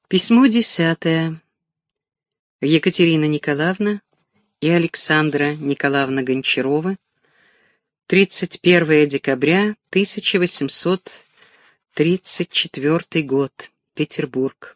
Письмо 10. Екатерина Николаевна и Александра Николаевна Гончарова. 31 декабря 1834 год. Петербург.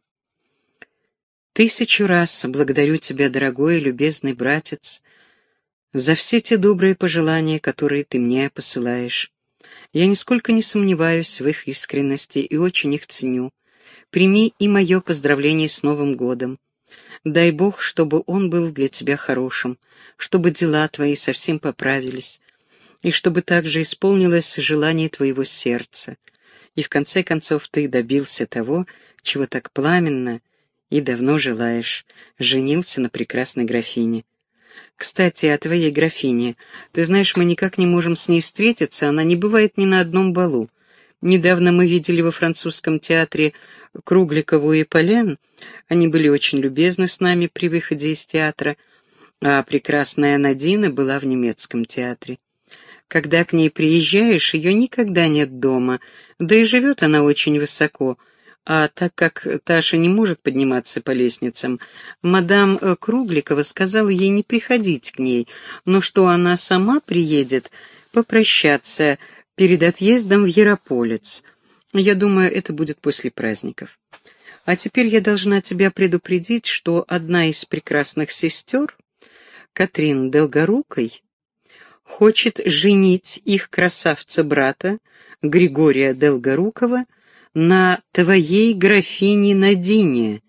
Тысячу раз благодарю тебя, дорогой и любезный братец, за все те добрые пожелания, которые ты мне посылаешь. Я нисколько не сомневаюсь в их искренности и очень их ценю. Прими и мое поздравление с Новым годом. Дай Бог, чтобы он был для тебя хорошим, чтобы дела твои совсем поправились, и чтобы также исполнилось желание твоего сердца. И в конце концов ты добился того, чего так пламенно и давно желаешь, женился на прекрасной графине. Кстати, о твоей графине. Ты знаешь, мы никак не можем с ней встретиться, она не бывает ни на одном балу. Недавно мы видели во французском театре Кругликову и Полен. Они были очень любезны с нами при выходе из театра, а прекрасная Надина была в немецком театре. Когда к ней приезжаешь, ее никогда нет дома, да и живет она очень высоко. А так как Таша не может подниматься по лестницам, мадам Кругликова сказала ей не приходить к ней, но что она сама приедет попрощаться перед отъездом в Ярополец. Я думаю, это будет после праздников. А теперь я должна тебя предупредить, что одна из прекрасных сестер, Катрин Долгорукой, хочет женить их красавца-брата Григория Долгорукова на твоей графине Надине.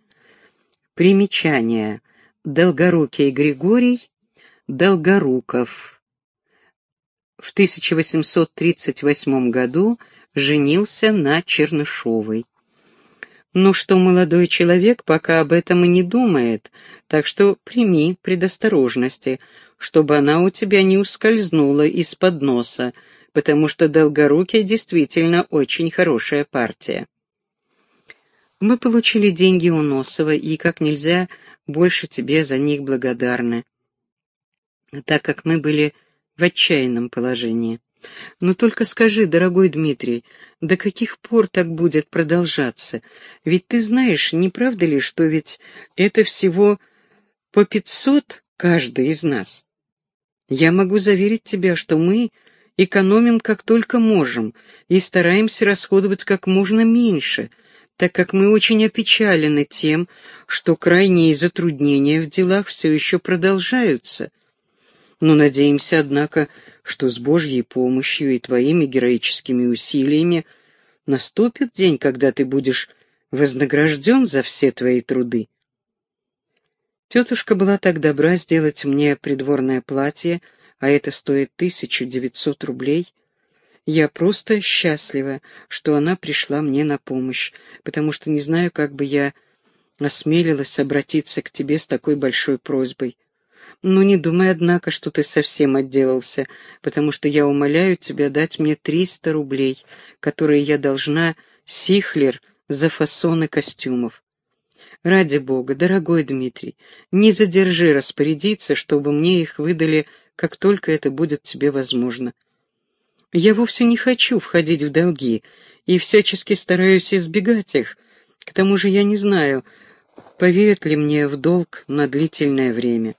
Примечание. Долгорукий Григорий Долгоруков. В 1838 году женился на Чернышовой. Ну что, молодой человек пока об этом и не думает, так что прими предосторожности, чтобы она у тебя не ускользнула из-под носа, потому что Долгорукий действительно очень хорошая партия. Мы получили деньги у Носова и как нельзя больше тебе за них благодарны, так как мы были в отчаянном положении. Но только скажи, дорогой Дмитрий, до каких пор так будет продолжаться? Ведь ты знаешь, не правда ли, что ведь это всего по 500 каждый из нас? Я могу заверить тебя, что мы экономим как только можем и стараемся расходовать как можно меньше, так как мы очень опечалены тем, что крайние затруднения в делах все еще продолжаются. Но надеемся, однако, что с Божьей помощью и твоими героическими усилиями наступит день, когда ты будешь вознагражден за все твои труды. Тетушка была так добра сделать мне придворное платье, а это стоит 1900 рублей. Я просто счастлива, что она пришла мне на помощь, потому что не знаю, как бы я осмелилась обратиться к тебе с такой большой просьбой. Но не думай, однако, что ты совсем отделался, потому что я умоляю тебя дать мне 300 рублей, которые я должна Сихлер за фасоны костюмов. Ради Бога, дорогой Дмитрий, не задержи распорядиться, чтобы мне их выдали, как только это будет тебе возможно. Я вовсе не хочу входить в долги и всячески стараюсь избегать их. К тому же я не знаю, поверят ли мне в долг на длительное время.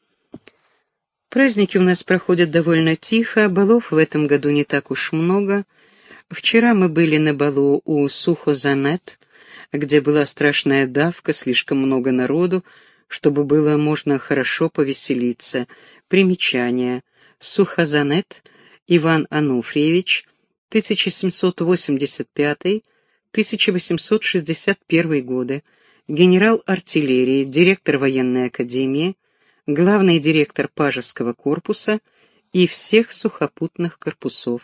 Праздники у нас проходят довольно тихо, балов в этом году не так уж много. Вчера мы были на балу у Сухозанет, где была страшная давка, слишком много народу, чтобы было можно хорошо повеселиться. Примечание. Сухозанет Иван Ануфриевич, 1785-1861 годы, генерал артиллерии, директор военной академии, главный директор Пажеского корпуса и всех сухопутных корпусов.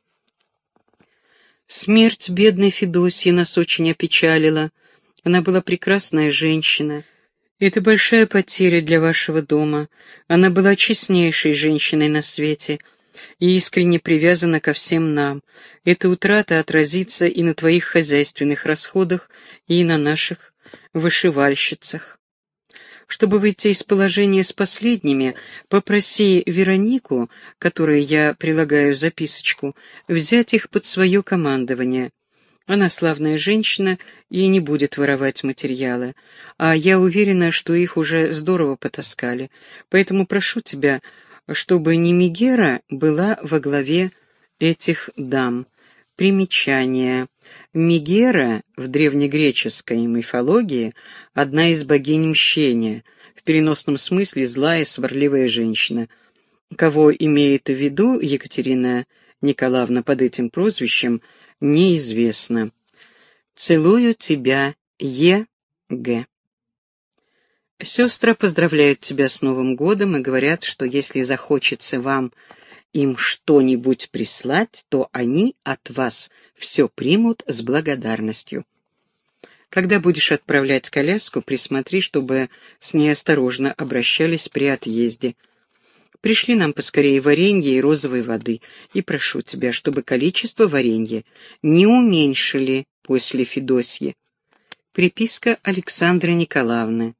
Смерть бедной Федосьи нас очень опечалила. Она была прекрасная женщина. Это большая потеря для вашего дома. Она была честнейшей женщиной на свете и искренне привязана ко всем нам. Эта утрата отразится и на твоих хозяйственных расходах, и на наших вышивальщицах. Чтобы выйти из положения с последними, попроси Веронику, которой я прилагаю записочку, взять их под свое командование. Она славная женщина и не будет воровать материалы, а я уверена, что их уже здорово потаскали. Поэтому прошу тебя, чтобы не Мегера была во главе этих дам. Примечание. Мегера в древнегреческой мифологии одна из богинь мщения, в переносном смысле злая сварливая женщина. Кого имеет в виду Екатерина Николаевна под этим прозвищем, неизвестно. Целую тебя, Е.Г. Сестры поздравляют тебя с Новым годом и говорят, что если захочется вам им что-нибудь прислать, то они от вас все примут с благодарностью. Когда будешь отправлять коляску, присмотри, чтобы с ней осторожно обращались при отъезде. Пришли нам поскорее варенье и розовой воды, и прошу тебя, чтобы количество варенья не уменьшили после Федосьи. Приписка Александры Николаевны.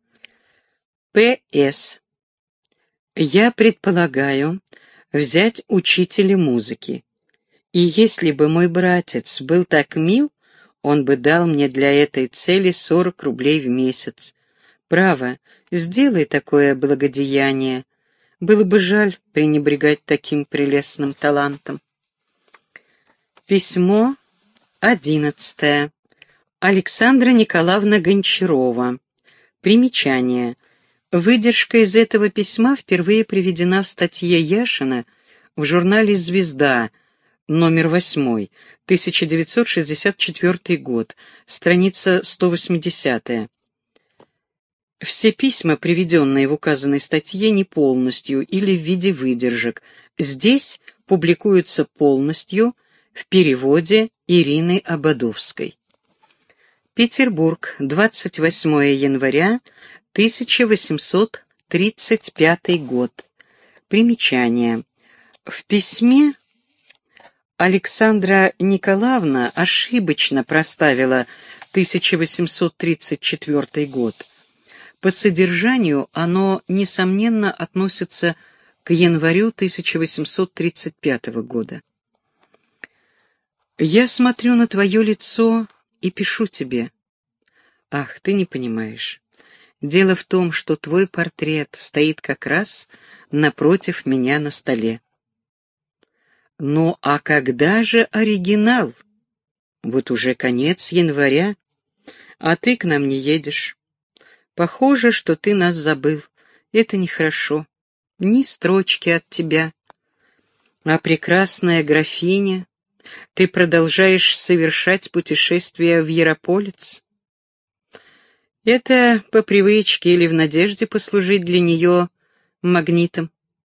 П.С. Я предполагаю взять учителя музыки, и если бы мой братец был так мил, он бы дал мне для этой цели 40 рублей в месяц. Право, сделай такое благодеяние. Было бы жаль пренебрегать таким прелестным талантом. Письмо 11. Александра Николаевна Гончарова. Примечание. Выдержка из этого письма впервые приведена в статье Яшина в журнале «Звезда», номер 8, 1964 год, страница 180. Все письма, приведенные в указанной статье, не полностью или в виде выдержек. Здесь публикуются полностью в переводе Ирины Ободовской. Петербург, 28 января 1835 год. Примечание. В письме Александра Николаевна ошибочно проставила 1834 год. По содержанию оно, несомненно, относится к январю 1835 года. Я смотрю на твое лицо и пишу тебе. Ах, ты не понимаешь. Дело в том, что твой портрет стоит как раз напротив меня на столе. Ну, а когда же оригинал? Вот уже конец января, а ты к нам не едешь. Похоже, что ты нас забыл. Это нехорошо. Ни строчки от тебя. А прекрасная графиня, ты продолжаешь совершать путешествия в Ярополец? Это по привычке или в надежде послужить для нее магнитом?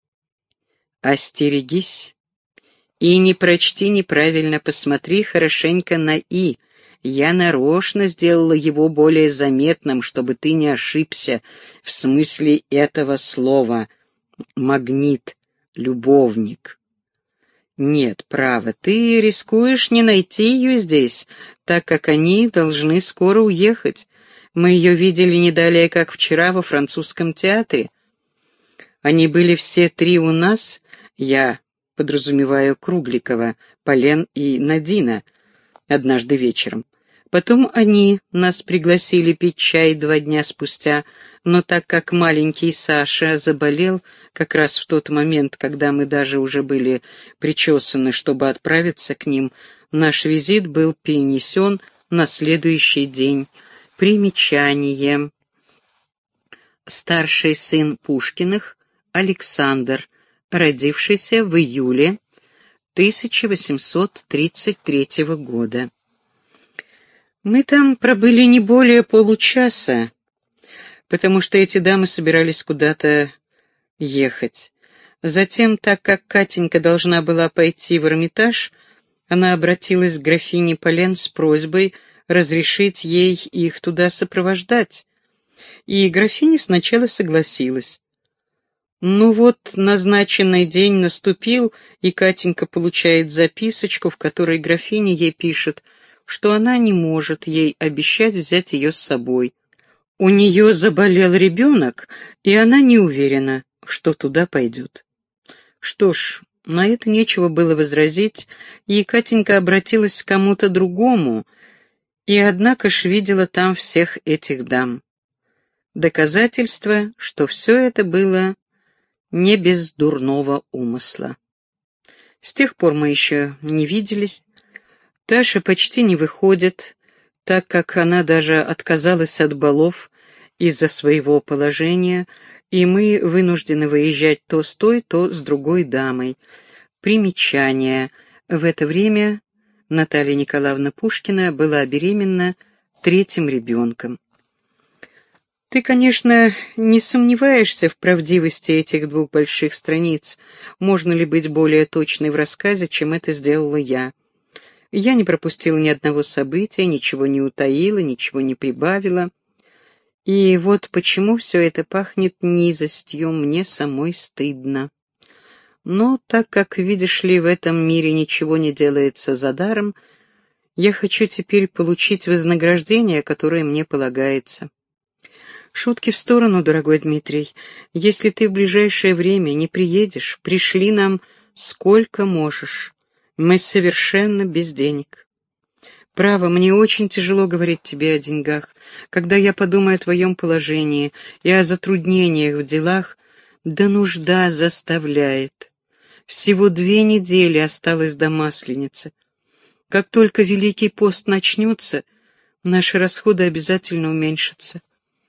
Остерегись и не прочти неправильно, посмотри хорошенько на «и». Я нарочно сделала его более заметным, чтобы ты не ошибся в смысле этого слова. Магнит, любовник. Нет, право, ты рискуешь не найти ее здесь, так как они должны скоро уехать. Мы ее видели не далее, как вчера во французском театре. Они были все три у нас, я подразумеваю Кругликова, Полен и Надина, однажды вечером. Потом они нас пригласили пить чай 2 дня спустя, но так как маленький Саша заболел как раз в тот момент, когда мы даже уже были причесаны, чтобы отправиться к ним, наш визит был перенесен на следующий день. Примечание. Старший сын Пушкиных, Александр, родившийся в июле 1833 года. Мы там пробыли не более получаса, потому что эти дамы собирались куда-то ехать. Затем, так как Катенька должна была пойти в Эрмитаж, она обратилась к графине Полен с просьбой разрешить ей их туда сопровождать. И графиня сначала согласилась. Ну вот, назначенный день наступил, и Катенька получает записочку, в которой графиня ей пишет, что она не может ей обещать взять ее с собой. У нее заболел ребенок, и она не уверена, что туда пойдет. Что ж, на это нечего было возразить, и Катенька обратилась к кому-то другому, И однако ж видела там всех этих дам. Доказательство, что все это было не без дурного умысла. С тех пор мы еще не виделись. Таша почти не выходит, так как она даже отказалась от балов из-за своего положения, и мы вынуждены выезжать то с той, то с другой дамой. Примечание. В это время Наталья Николаевна Пушкина была беременна 3-м ребенком. Ты, конечно, не сомневаешься в правдивости этих 2 больших страниц. Можно ли быть более точной в рассказе, чем это сделала я? Я не пропустила ни одного события, ничего не утаила, ничего не прибавила. И вот почему все это пахнет низостью, мне самой стыдно. Но так как, видишь ли, в этом мире ничего не делается задаром, я хочу теперь получить вознаграждение, которое мне полагается. Шутки в сторону, дорогой Дмитрий. Если ты в ближайшее время не приедешь, пришли нам сколько можешь. Мы совершенно без денег. Право, мне очень тяжело говорить тебе о деньгах. Когда я подумаю о твоем положении и о затруднениях в делах, да нужда заставляет. Всего 2 недели осталось до Масленицы. Как только Великий пост начнется, наши расходы обязательно уменьшатся.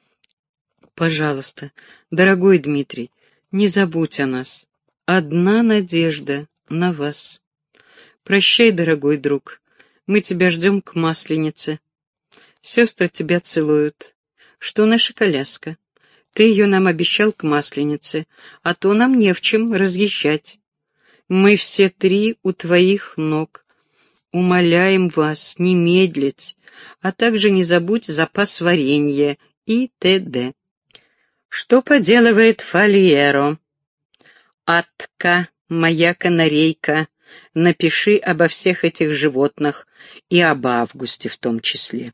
Пожалуйста, дорогой Дмитрий, не забудь о нас. Одна надежда на вас. Прощай, дорогой друг. Мы тебя ждем к Масленице. Сестры тебя целуют. Что наша коляска? Ты ее нам обещал к Масленице, а то нам не в чем разъезжать. Мы все 3 у твоих ног. Умоляем вас не медлить, а также не забудь запас варенья и т.д. Что поделывает Фальеро? Атка, моя канарейка, напиши обо всех этих животных и об Августе в том числе.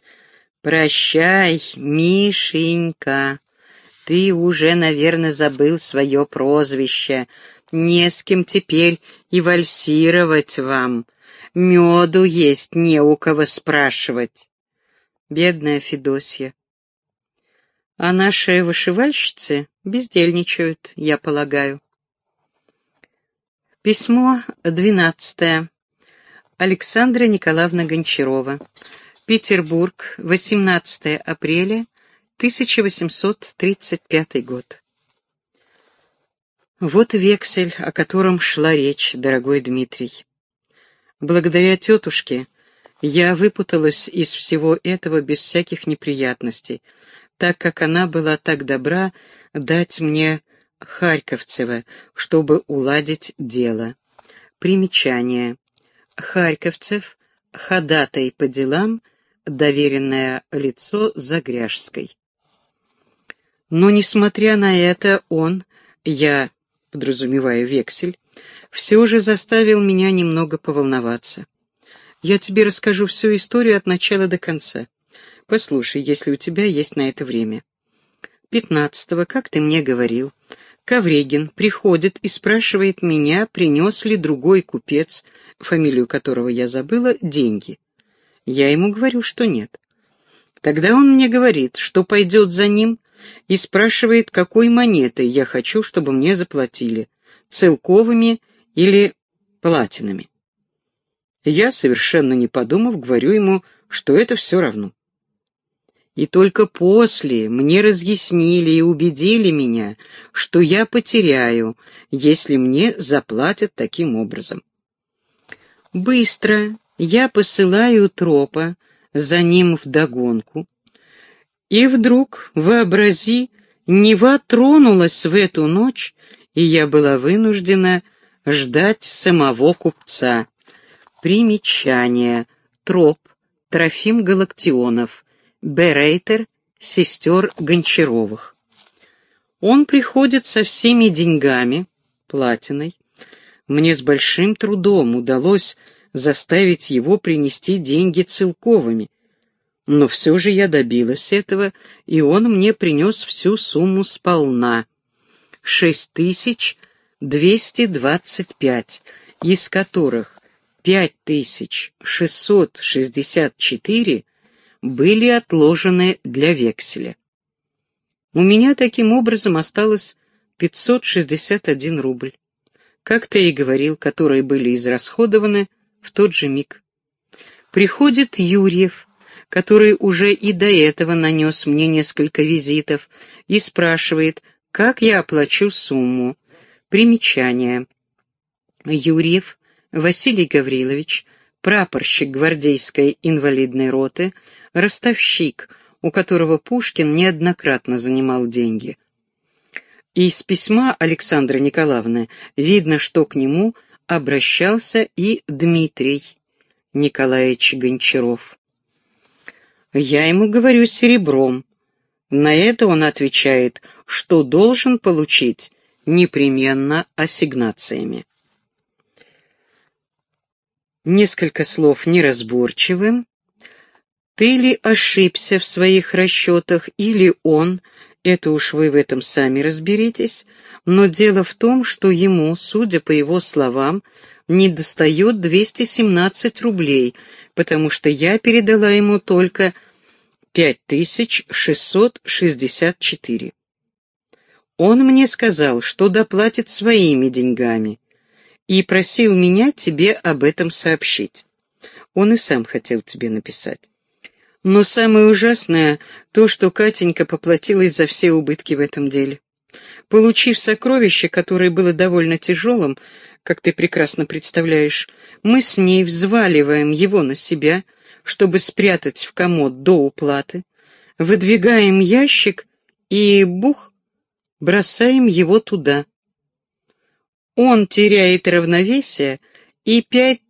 Прощай, Мишенька, ты уже, наверное, забыл свое прозвище. Не с кем теперь и вальсировать вам. Меду есть не у кого спрашивать. Бедная Федосья. А наши вышивальщицы бездельничают, я полагаю. Письмо 12. Александра Николаевна Гончарова. Петербург, 18 апреля 1835 год. Вот вексель, о котором шла речь, дорогой Дмитрий. Благодаря тетушке я выпуталась из всего этого без всяких неприятностей, так как она была так добра дать мне Харьковцева, чтобы уладить дело. Примечание. Харьковцев, ходатай по делам, доверенное лицо Загряжской. Но, несмотря на это, я подразумеваю вексель, все же заставил меня немного поволноваться. Я тебе расскажу всю историю от начала до конца. Послушай, если у тебя есть на это время. 15-го, как ты мне говорил, Ковригин приходит и спрашивает меня, принес ли другой купец, фамилию которого я забыла, деньги. Я ему говорю, что нет. Тогда он мне говорит, что пойдет за ним, и спрашивает, какой монетой я хочу, чтобы мне заплатили, целковыми или платинами. Я, совершенно не подумав, говорю ему, что это все равно. И только после мне разъяснили и убедили меня, что я потеряю, если мне заплатят таким образом. Быстро я посылаю тропа за ним вдогонку, и вдруг, вообрази, Нева тронулась в эту ночь, и я была вынуждена ждать самого купца. Примечание. Троп. Трофим Галактионов. Берейтер сестер Гончаровых. Он приходит со всеми деньгами, платиной. Мне с большим трудом удалось заставить его принести деньги целковыми, но все же я добилась этого, и он мне принес всю сумму сполна — 6225, из которых 5664 были отложены для векселя. У меня таким образом осталось 561 рубль, как ты и говорил, которые были израсходованы в тот же миг. Приходит Юрьев, который уже и до этого нанес мне несколько визитов, и спрашивает, как я оплачу сумму. Примечание. Юрьев Василий Гаврилович, прапорщик гвардейской инвалидной роты, ростовщик, у которого Пушкин неоднократно занимал деньги. Из письма Александры Николаевны видно, что к нему обращался и Дмитрий Николаевич Гончаров. Я ему говорю серебром. На это он отвечает, что должен получить непременно ассигнациями. Несколько слов неразборчивым. Ты ли ошибся в своих расчетах, или он, это уж вы в этом сами разберитесь, но дело в том, что ему, судя по его словам, недостает 217 рублей, потому что я передала ему только 5664. Он мне сказал, что доплатит своими деньгами, и просил меня тебе об этом сообщить. Он и сам хотел тебе написать. Но самое ужасное то, что Катенька поплатилась за все убытки в этом деле. Получив сокровище, которое было довольно тяжелым, как ты прекрасно представляешь, мы с ней взваливаем его на себя, чтобы спрятать в комод до уплаты, выдвигаем ящик и, бух, бросаем его туда. Он теряет равновесие, и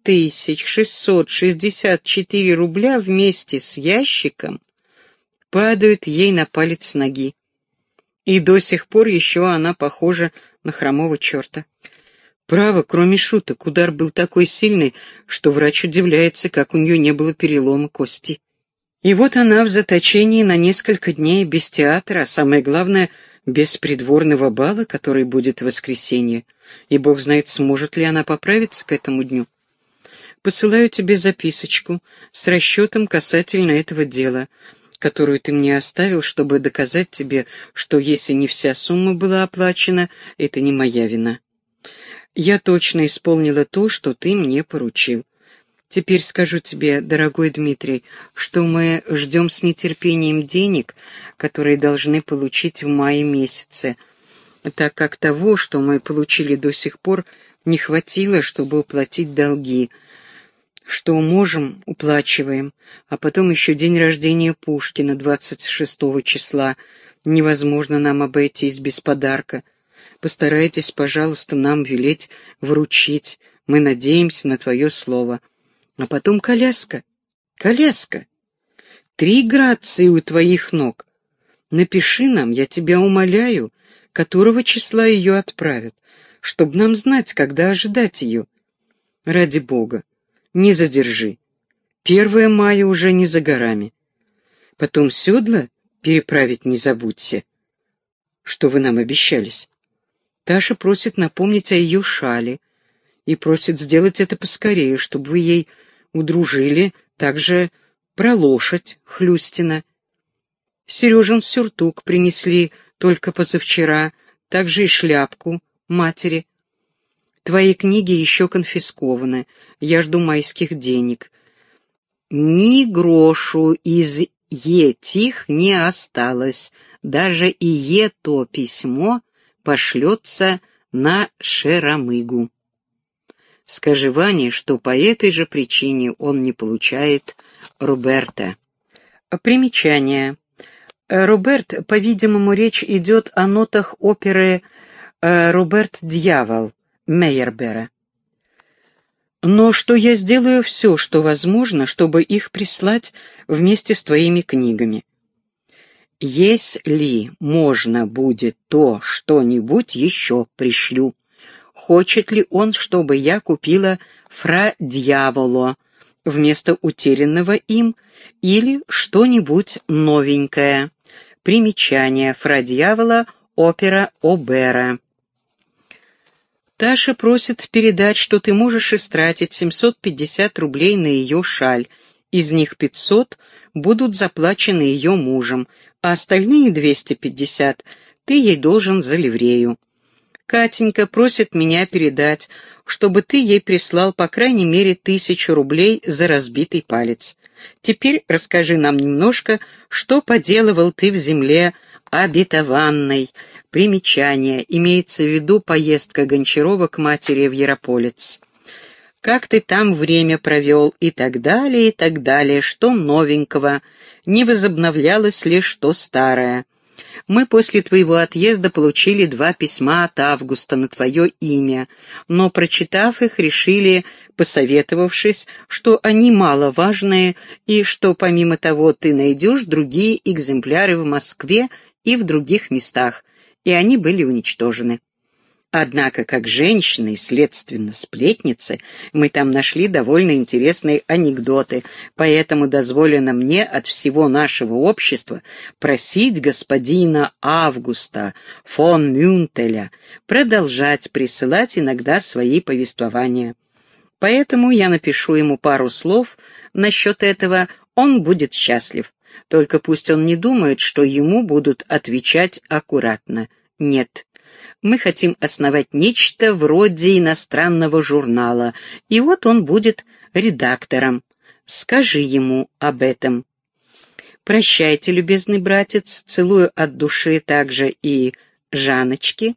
5664 рубля вместе с ящиком падают ей на палец ноги. И до сих пор еще она похожа на хромого черта. Право, кроме шуток, удар был такой сильный, что врач удивляется, как у нее не было перелома кости. И вот она в заточении на несколько дней без театра, а самое главное, без придворного бала, который будет в воскресенье, и бог знает, сможет ли она поправиться к этому дню. Посылаю тебе записочку с расчетом касательно этого дела, которую ты мне оставил, чтобы доказать тебе, что если не вся сумма была оплачена, это не моя вина. Я точно исполнила то, что ты мне поручил. Теперь скажу тебе, дорогой Дмитрий, что мы ждем с нетерпением денег, которые должны получить в мае месяце, так как того, что мы получили до сих пор, не хватило, чтобы уплатить долги. Что можем, уплачиваем, а потом еще день рождения Пушкина, 26 числа. Невозможно нам обойтись без подарка. Постарайтесь, пожалуйста, нам велеть вручить. Мы надеемся на твое слово. А потом коляска. Коляска. 3 грации у твоих ног. Напиши нам, я тебя умоляю, которого числа ее отправят, чтобы нам знать, когда ожидать ее. Ради Бога, не задержи. 1 мая уже не за горами. Потом седла переправить не забудьте. Что вы нам обещались? Таша просит напомнить о ее шале и просит сделать это поскорее, чтобы вы ей удружили также про лошадь Хлюстина. Сережин сюртук принесли только позавчера, также и шляпку матери. Твои книги еще конфискованы, я жду майских денег. Ни грошу из етих не осталось, даже и это письмо пошлется на Шерамыгу. Скажи Ване, что по этой же причине он не получает Роберта. Примечание. Роберт, по-видимому, речь идет о нотах оперы «Роберт Дьявол» Мейербера. Но что я сделаю все, что возможно, чтобы их прислать вместе с твоими книгами. Если можно будет, то что-нибудь еще пришлю. Хочет ли он, чтобы я купила «Фра Дьяволо» вместо утерянного им или что-нибудь новенькое? Примечание. «Фра Дьявола» опера Обера. Таша просит передать, что ты можешь истратить 750 рублей на ее шаль, Из них 500 будут заплачены ее мужем, а остальные 250 ты ей должен за ливрею. Катенька просит меня передать, чтобы ты ей прислал по крайней мере 1000 рублей за разбитый палец. Теперь расскажи нам немножко, что поделывал ты в земле обетованной. Примечание. Имеется в виду поездка Гончарова к матери в Ярополец. Как ты там время провел и так далее, что новенького, не возобновлялось ли что старое. Мы после твоего отъезда получили 2 письма от Августа на твое имя, но, прочитав их, решили, посоветовавшись, что они маловажные и что, помимо того, ты найдешь другие экземпляры в Москве и в других местах, и они были уничтожены. Однако, как женщины и, следственно, сплетницы, мы там нашли довольно интересные анекдоты, поэтому дозволено мне от всего нашего общества просить господина Августа фон Мюнтеля продолжать присылать иногда свои повествования. Поэтому я напишу ему пару слов насчет этого, он будет счастлив. Только пусть он не думает, что ему будут отвечать аккуратно. Нет. Мы хотим основать нечто вроде иностранного журнала, и вот он будет редактором. Скажи ему об этом. Прощайте, любезный братец, целую от души также и Жанночки.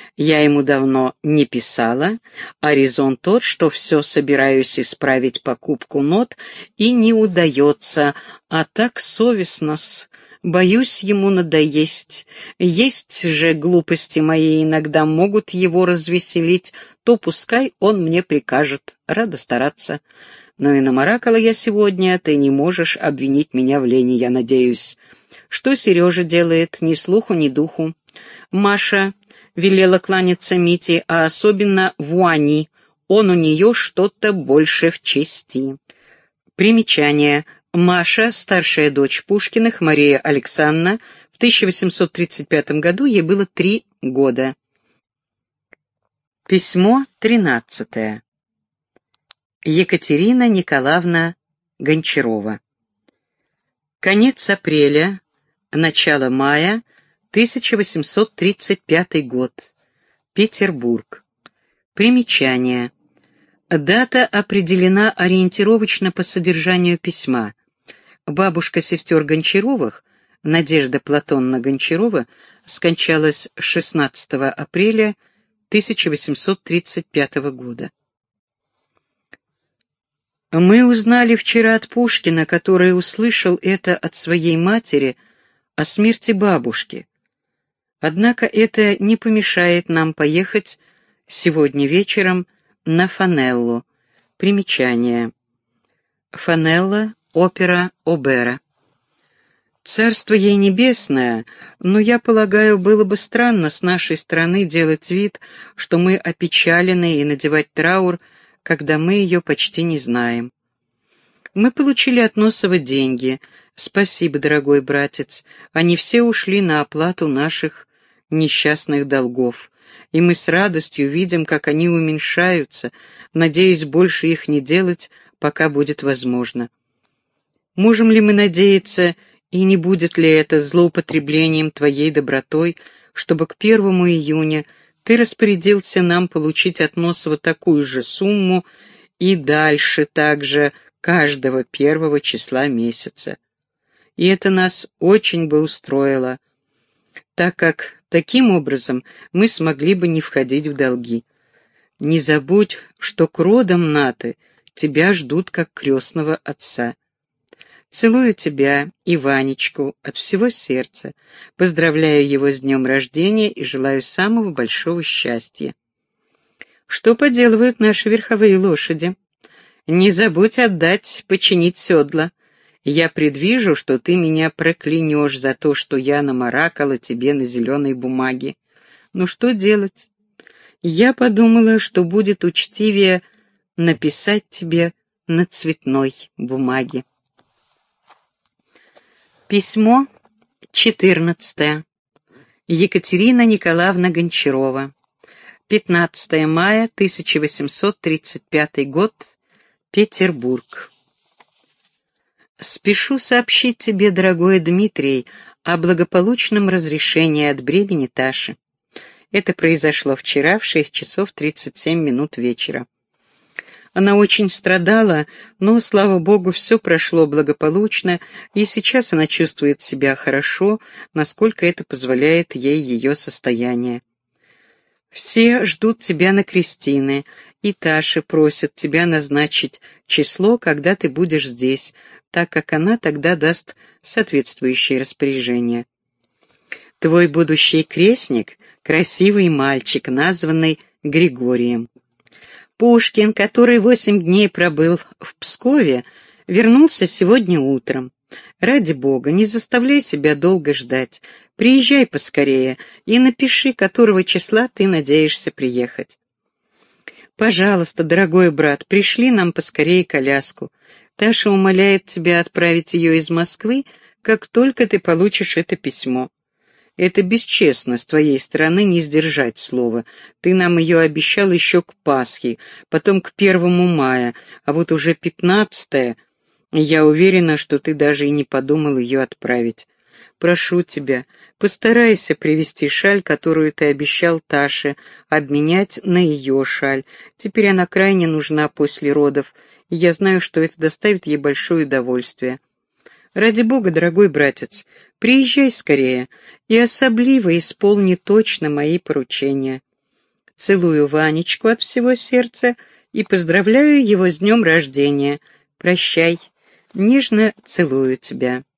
Я ему давно не писала, а резон тот, что все собираюсь исправить покупку нот, и не удается, а так совестно-с. Боюсь ему надоесть. Есть же глупости мои иногда могут его развеселить, то пускай он мне прикажет, рада стараться. Но и намаракала я сегодня, ты не можешь обвинить меня в лени, я надеюсь. Что Сережа делает, ни слуху, ни духу. Маша велела кланяться Мите, а особенно Вуани, он у нее что-то больше в чести. Примечание. Маша, старшая дочь Пушкиных, Мария Александровна, в 1835 году ей было 3 года. Письмо 13. Екатерина Николаевна Гончарова. Конец апреля, начало мая, 1835 год. Петербург. Примечание. Дата определена ориентировочно по содержанию письма. Бабушка сестер Гончаровых, Надежда Платонна Гончарова, скончалась 16 апреля 1835 года. Мы узнали вчера от Пушкина, который услышал это от своей матери, о смерти бабушки. Однако это не помешает нам поехать сегодня вечером на Фанеллу. Примечание. Фанелла, опера Обера. Царство ей небесное, но, я полагаю, было бы странно с нашей стороны делать вид, что мы опечалены, и надевать траур, когда мы ее почти не знаем. Мы получили от Носова деньги. Спасибо, дорогой братец. Они все ушли на оплату наших несчастных долгов, и мы с радостью видим, как они уменьшаются, надеясь больше их не делать, пока будет возможно. Можем ли мы надеяться, и не будет ли это злоупотреблением твоей добротой, чтобы к 1 июня ты распорядился нам получить от Носова такую же сумму и дальше также каждого 1 числа месяца? И это нас очень бы устроило, так как таким образом мы смогли бы не входить в долги. Не забудь, что к родам Наты тебя ждут как крестного отца. Целую тебя и Ванечку от всего сердца, поздравляю его с днем рождения и желаю самого большого счастья. Что поделывают наши верховые лошади? Не забудь отдать, починить седла. Я предвижу, что ты меня проклянешь за то, что я намаракала тебе на зеленой бумаге. Ну что делать? Я подумала, что будет учтивее написать тебе на цветной бумаге. Письмо 14. Екатерина Николаевна Гончарова. 15 мая 1835 год. Петербург. Спешу сообщить тебе, дорогой Дмитрий, о благополучном разрешении от бремени Таши. Это произошло вчера в 6 часов 37 минут вечера. Она очень страдала, но, слава Богу, все прошло благополучно, и сейчас она чувствует себя хорошо, насколько это позволяет ей ее состояние. Все ждут тебя на крестины, и Таша просит тебя назначить число, когда ты будешь здесь, так как она тогда даст соответствующее распоряжение. Твой будущий крестник — красивый мальчик, названный Григорием. Пушкин, который 8 дней пробыл в Пскове, вернулся сегодня утром. Ради Бога, не заставляй себя долго ждать. Приезжай поскорее и напиши, которого числа ты надеешься приехать. Пожалуйста, дорогой брат, пришли нам поскорее коляску. Таша умоляет тебя отправить ее из Москвы, как только ты получишь это письмо. Это бесчестно с твоей стороны не сдержать слова. Ты нам ее обещал еще к Пасхе, потом к 1 мая, а вот уже 15-е, и я уверена, что ты даже и не подумал ее отправить. Прошу тебя, постарайся привезти шаль, которую ты обещал Таше, обменять на ее шаль. Теперь она крайне нужна после родов, и я знаю, что это доставит ей большое удовольствие. Ради Бога, дорогой братец, приезжай скорее и особливо исполни точно мои поручения. Целую Ванечку от всего сердца и поздравляю его с днем рождения. Прощай, нежно целую тебя.